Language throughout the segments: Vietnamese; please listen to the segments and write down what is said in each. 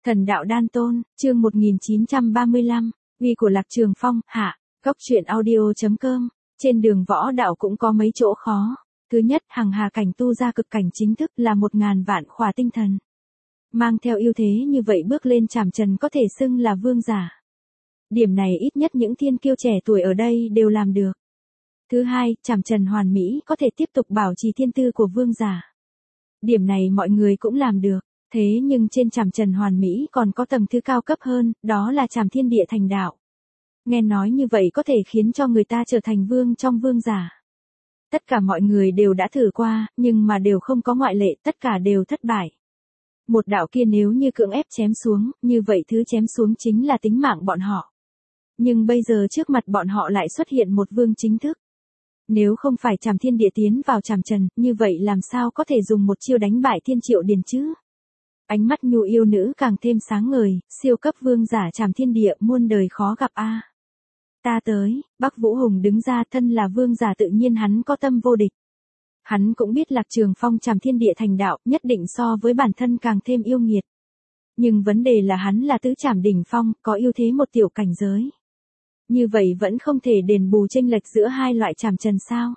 Thần đạo đan tôn, chương 1935, uy của Lạc Trường Phong, hạ, góc truyện audio.com, trên đường võ đạo cũng có mấy chỗ khó. Thứ nhất, hằng hà cảnh tu ra cực cảnh chính thức là 1000 vạn khỏa tinh thần. Mang theo ưu thế như vậy bước lên trảm trần có thể xưng là vương giả. Điểm này ít nhất những thiên kiêu trẻ tuổi ở đây đều làm được. Thứ hai, trảm trần hoàn mỹ có thể tiếp tục bảo trì thiên tư của vương giả. Điểm này mọi người cũng làm được. Thế nhưng trên trảm trần hoàn mỹ còn có tầng thứ cao cấp hơn, đó là trảm thiên địa thành đạo. Nghe nói như vậy có thể khiến cho người ta trở thành vương trong vương giả. Tất cả mọi người đều đã thử qua, nhưng mà đều không có ngoại lệ, tất cả đều thất bại. Một đạo kia nếu như cưỡng ép chém xuống, như vậy thứ chém xuống chính là tính mạng bọn họ. Nhưng bây giờ trước mặt bọn họ lại xuất hiện một vương chính thức. Nếu không phải trảm thiên địa tiến vào trảm trần, như vậy làm sao có thể dùng một chiêu đánh bại thiên triệu điền chứ? Ánh mắt nhu yêu nữ càng thêm sáng ngời, siêu cấp vương giả trảm thiên địa muôn đời khó gặp a. Ta tới, Bắc Vũ Hùng đứng ra, thân là vương giả tự nhiên hắn có tâm vô địch. Hắn cũng biết Lạc Trường Phong trảm thiên địa thành đạo, nhất định so với bản thân càng thêm yêu nghiệt. Nhưng vấn đề là hắn là tứ trảm đỉnh phong, có ưu thế một tiểu cảnh giới. Như vậy vẫn không thể đền bù chênh lệch giữa hai loại trảm trần sao?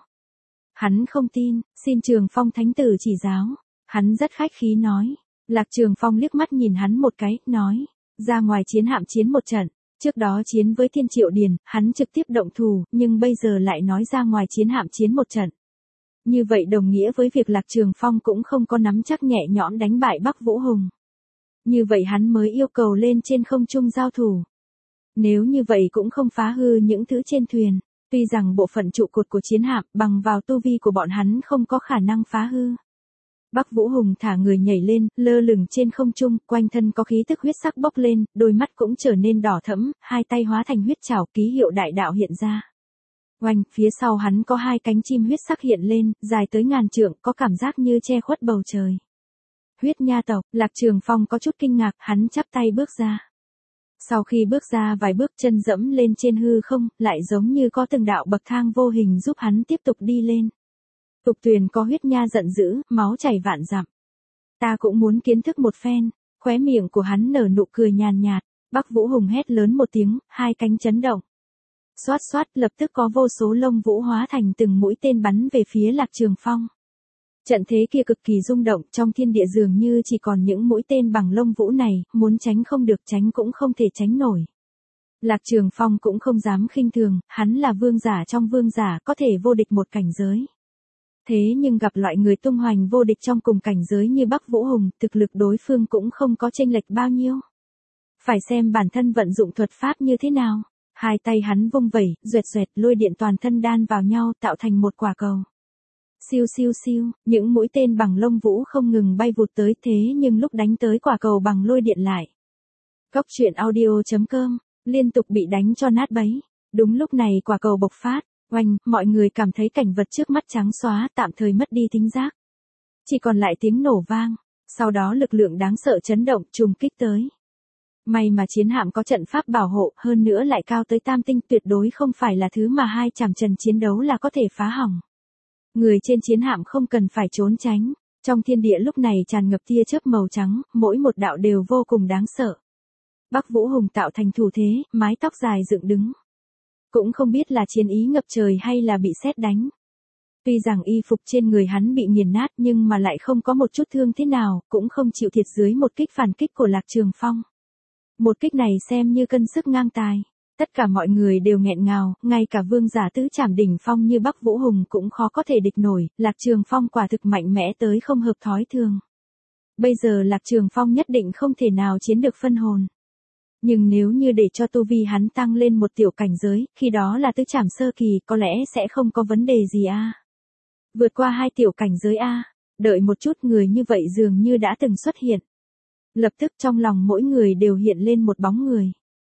Hắn không tin, xin Trường Phong thánh tử chỉ giáo. Hắn rất khách khí nói. Lạc Trường Phong liếc mắt nhìn hắn một cái, nói, ra ngoài chiến hạm chiến một trận, trước đó chiến với Thiên Triệu Điền, hắn trực tiếp động thủ, nhưng bây giờ lại nói ra ngoài chiến hạm chiến một trận. Như vậy đồng nghĩa với việc Lạc Trường Phong cũng không có nắm chắc nhẹ nhõm đánh bại Bắc Vũ Hùng. Như vậy hắn mới yêu cầu lên trên không trung giao thủ. Nếu như vậy cũng không phá hư những thứ trên thuyền, tuy rằng bộ phận trụ cột của chiến hạm bằng vào tu vi của bọn hắn không có khả năng phá hư. Bắc Vũ Hùng thả người nhảy lên, lơ lửng trên không trung, quanh thân có khí tức huyết sắc bốc lên, đôi mắt cũng trở nên đỏ thẫm, hai tay hóa thành huyết trảo, ký hiệu đại đạo hiện ra. Oanh, phía sau hắn có hai cánh chim huyết sắc hiện lên, dài tới ngàn trượng, có cảm giác như che khuất bầu trời. Huyết nha tộc, Lạc Trường Phong có chút kinh ngạc, hắn chắp tay bước ra. Sau khi bước ra vài bước chân dẫm lên trên hư không, lại giống như có từng đạo bậc thang vô hình giúp hắn tiếp tục đi lên. Tục tuyền có huyết nha giận dữ, máu chảy vạn dặm. Ta cũng muốn kiến thức một phen, khóe miệng của hắn nở nụ cười nhàn nhạt, Bắc Vũ Hùng hét lớn một tiếng, hai cánh chấn động. Xoát xoát, lập tức có vô số lông vũ hóa thành từng mũi tên bắn về phía Lạc Trường Phong. Trận thế kia cực kỳ rung động, trong thiên địa dường như chỉ còn những mũi tên bằng lông vũ này, muốn tránh không được, tránh cũng không thể tránh nổi. Lạc Trường Phong cũng không dám khinh thường, hắn là vương giả trong vương giả, có thể vô địch một cảnh giới. Thế nhưng gặp loại người tung hoành vô địch trong cùng cảnh giới như Bắc Vũ Hùng, thực lực đối phương cũng không có chênh lệch bao nhiêu. Phải xem bản thân vận dụng thuật pháp như thế nào. Hai tay hắn vung vẩy, duệt duệt, lôi điện toàn thân đan vào nhau tạo thành một quả cầu. Siêu siêu siêu, những mũi tên bằng lông vũ không ngừng bay vụt tới, thế nhưng lúc đánh tới quả cầu bằng lôi điện lại. Góc truyện audio.com, liên tục bị đánh cho nát bấy. Đúng lúc này quả cầu bộc phát. Oanh, mọi người cảm thấy cảnh vật trước mắt trắng xóa, tạm thời mất đi thính giác. Chỉ còn lại tiếng nổ vang, sau đó lực lượng đáng sợ chấn động, trùng kích tới. May mà chiến hạm có trận pháp bảo hộ, hơn nữa lại cao tới tam tinh, tuyệt đối không phải là thứ mà hai trảm trần chiến đấu là có thể phá hỏng. Người trên chiến hạm không cần phải trốn tránh, trong thiên địa lúc này tràn ngập tia chớp màu trắng, mỗi một đạo đều vô cùng đáng sợ. Bắc Vũ Hùng tạo thành thủ thế, mái tóc dài dựng đứng. Cũng không biết là chiến ý ngập trời hay là bị sét đánh. Tuy rằng y phục trên người hắn bị nghiền nát nhưng mà lại không có một chút thương thế nào, cũng không chịu thiệt dưới một kích phản kích của Lạc Trường Phong. Một kích này xem như cân sức ngang tài. Tất cả mọi người đều nghẹn ngào, ngay cả vương giả tứ trảm đỉnh phong như Bắc Vũ Hùng cũng khó có thể địch nổi, Lạc Trường Phong quả thực mạnh mẽ tới không hợp thói thường. Bây giờ Lạc Trường Phong nhất định không thể nào chiến được phân hồn. Nhưng nếu như để cho tu vi hắn tăng lên một tiểu cảnh giới, khi đó là tứ trảm sơ kỳ, có lẽ sẽ không có vấn đề gì a. Vượt qua hai tiểu cảnh giới a, đợi một chút, người như vậy dường như đã từng xuất hiện. Lập tức trong lòng mỗi người đều hiện lên một bóng người.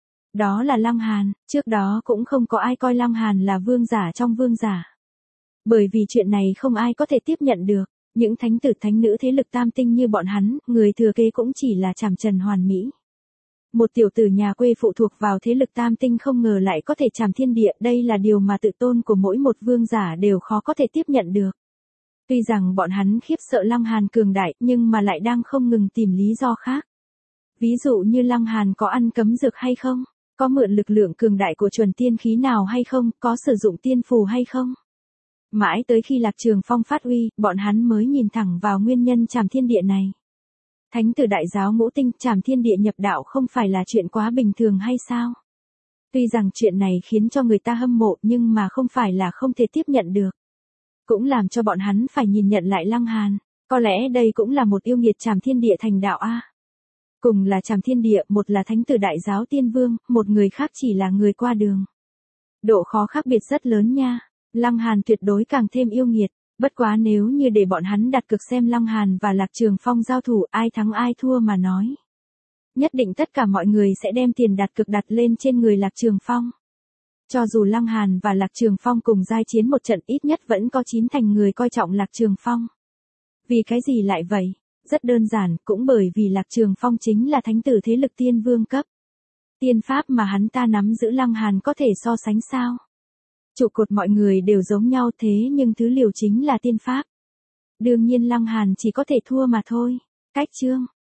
Đó là Lăng Hàn, trước đó cũng không có ai coi Lăng Hàn là vương giả trong vương giả. Bởi vì chuyện này không ai có thể tiếp nhận được, những thánh tử thánh nữ thế lực tam tinh như bọn hắn, người thừa kế cũng chỉ là trảm trần hoàn mỹ. Một tiểu tử nhà quê phụ thuộc vào thế lực tam tinh không ngờ lại có thể trảm thiên địa, đây là điều mà tự tôn của mỗi một vương giả đều khó có thể tiếp nhận được. Tuy rằng bọn hắn khiếp sợ Lăng Hàn cường đại, nhưng mà lại đang không ngừng tìm lý do khác. Ví dụ như Lăng Hàn có ăn cấm dược hay không? Có mượn lực lượng cường đại của chuẩn tiên khí nào hay không? Có sử dụng tiên phù hay không? Mãi tới khi Lạc Trường Phong phát uy, bọn hắn mới nhìn thẳng vào nguyên nhân Trảm Thiên Địa này. Thánh tử đại giáo ngũ tinh Trảm Thiên Địa nhập đạo không phải là chuyện quá bình thường hay sao? Tuy rằng chuyện này khiến cho người ta hâm mộ nhưng mà không phải là không thể tiếp nhận được. Cũng làm cho bọn hắn phải nhìn nhận lại Lăng Hàn. Có lẽ đây cũng là một yêu nghiệt Trảm Thiên Địa thành đạo a. Cùng là Trảm Thiên Địa, một là thánh tử đại giáo tiên vương, một người khác chỉ là người qua đường. Độ khó khác biệt rất lớn nha. Lăng Hàn tuyệt đối càng thêm yêu nghiệt. Bất quá nếu như để bọn hắn đặt cược xem Lăng Hàn và Lạc Trường Phong giao thủ ai thắng ai thua mà nói. Nhất định tất cả mọi người sẽ đem tiền đặt cược đặt lên trên người Lạc Trường Phong. Cho dù Lăng Hàn và Lạc Trường Phong cùng giai chiến một trận ít nhất vẫn có 9 thành người coi trọng Lạc Trường Phong. Vì cái gì lại vậy? Rất đơn giản, cũng bởi vì Lạc Trường Phong chính là thánh tử thế lực tiên vương cấp. Tiên pháp mà hắn ta nắm giữ Lăng Hàn có thể so sánh sao? Trụ cột mọi người đều giống nhau thế nhưng thứ liều chính là tiên pháp. Đương nhiên Lăng Hàn chỉ có thể thua mà thôi. Cách chương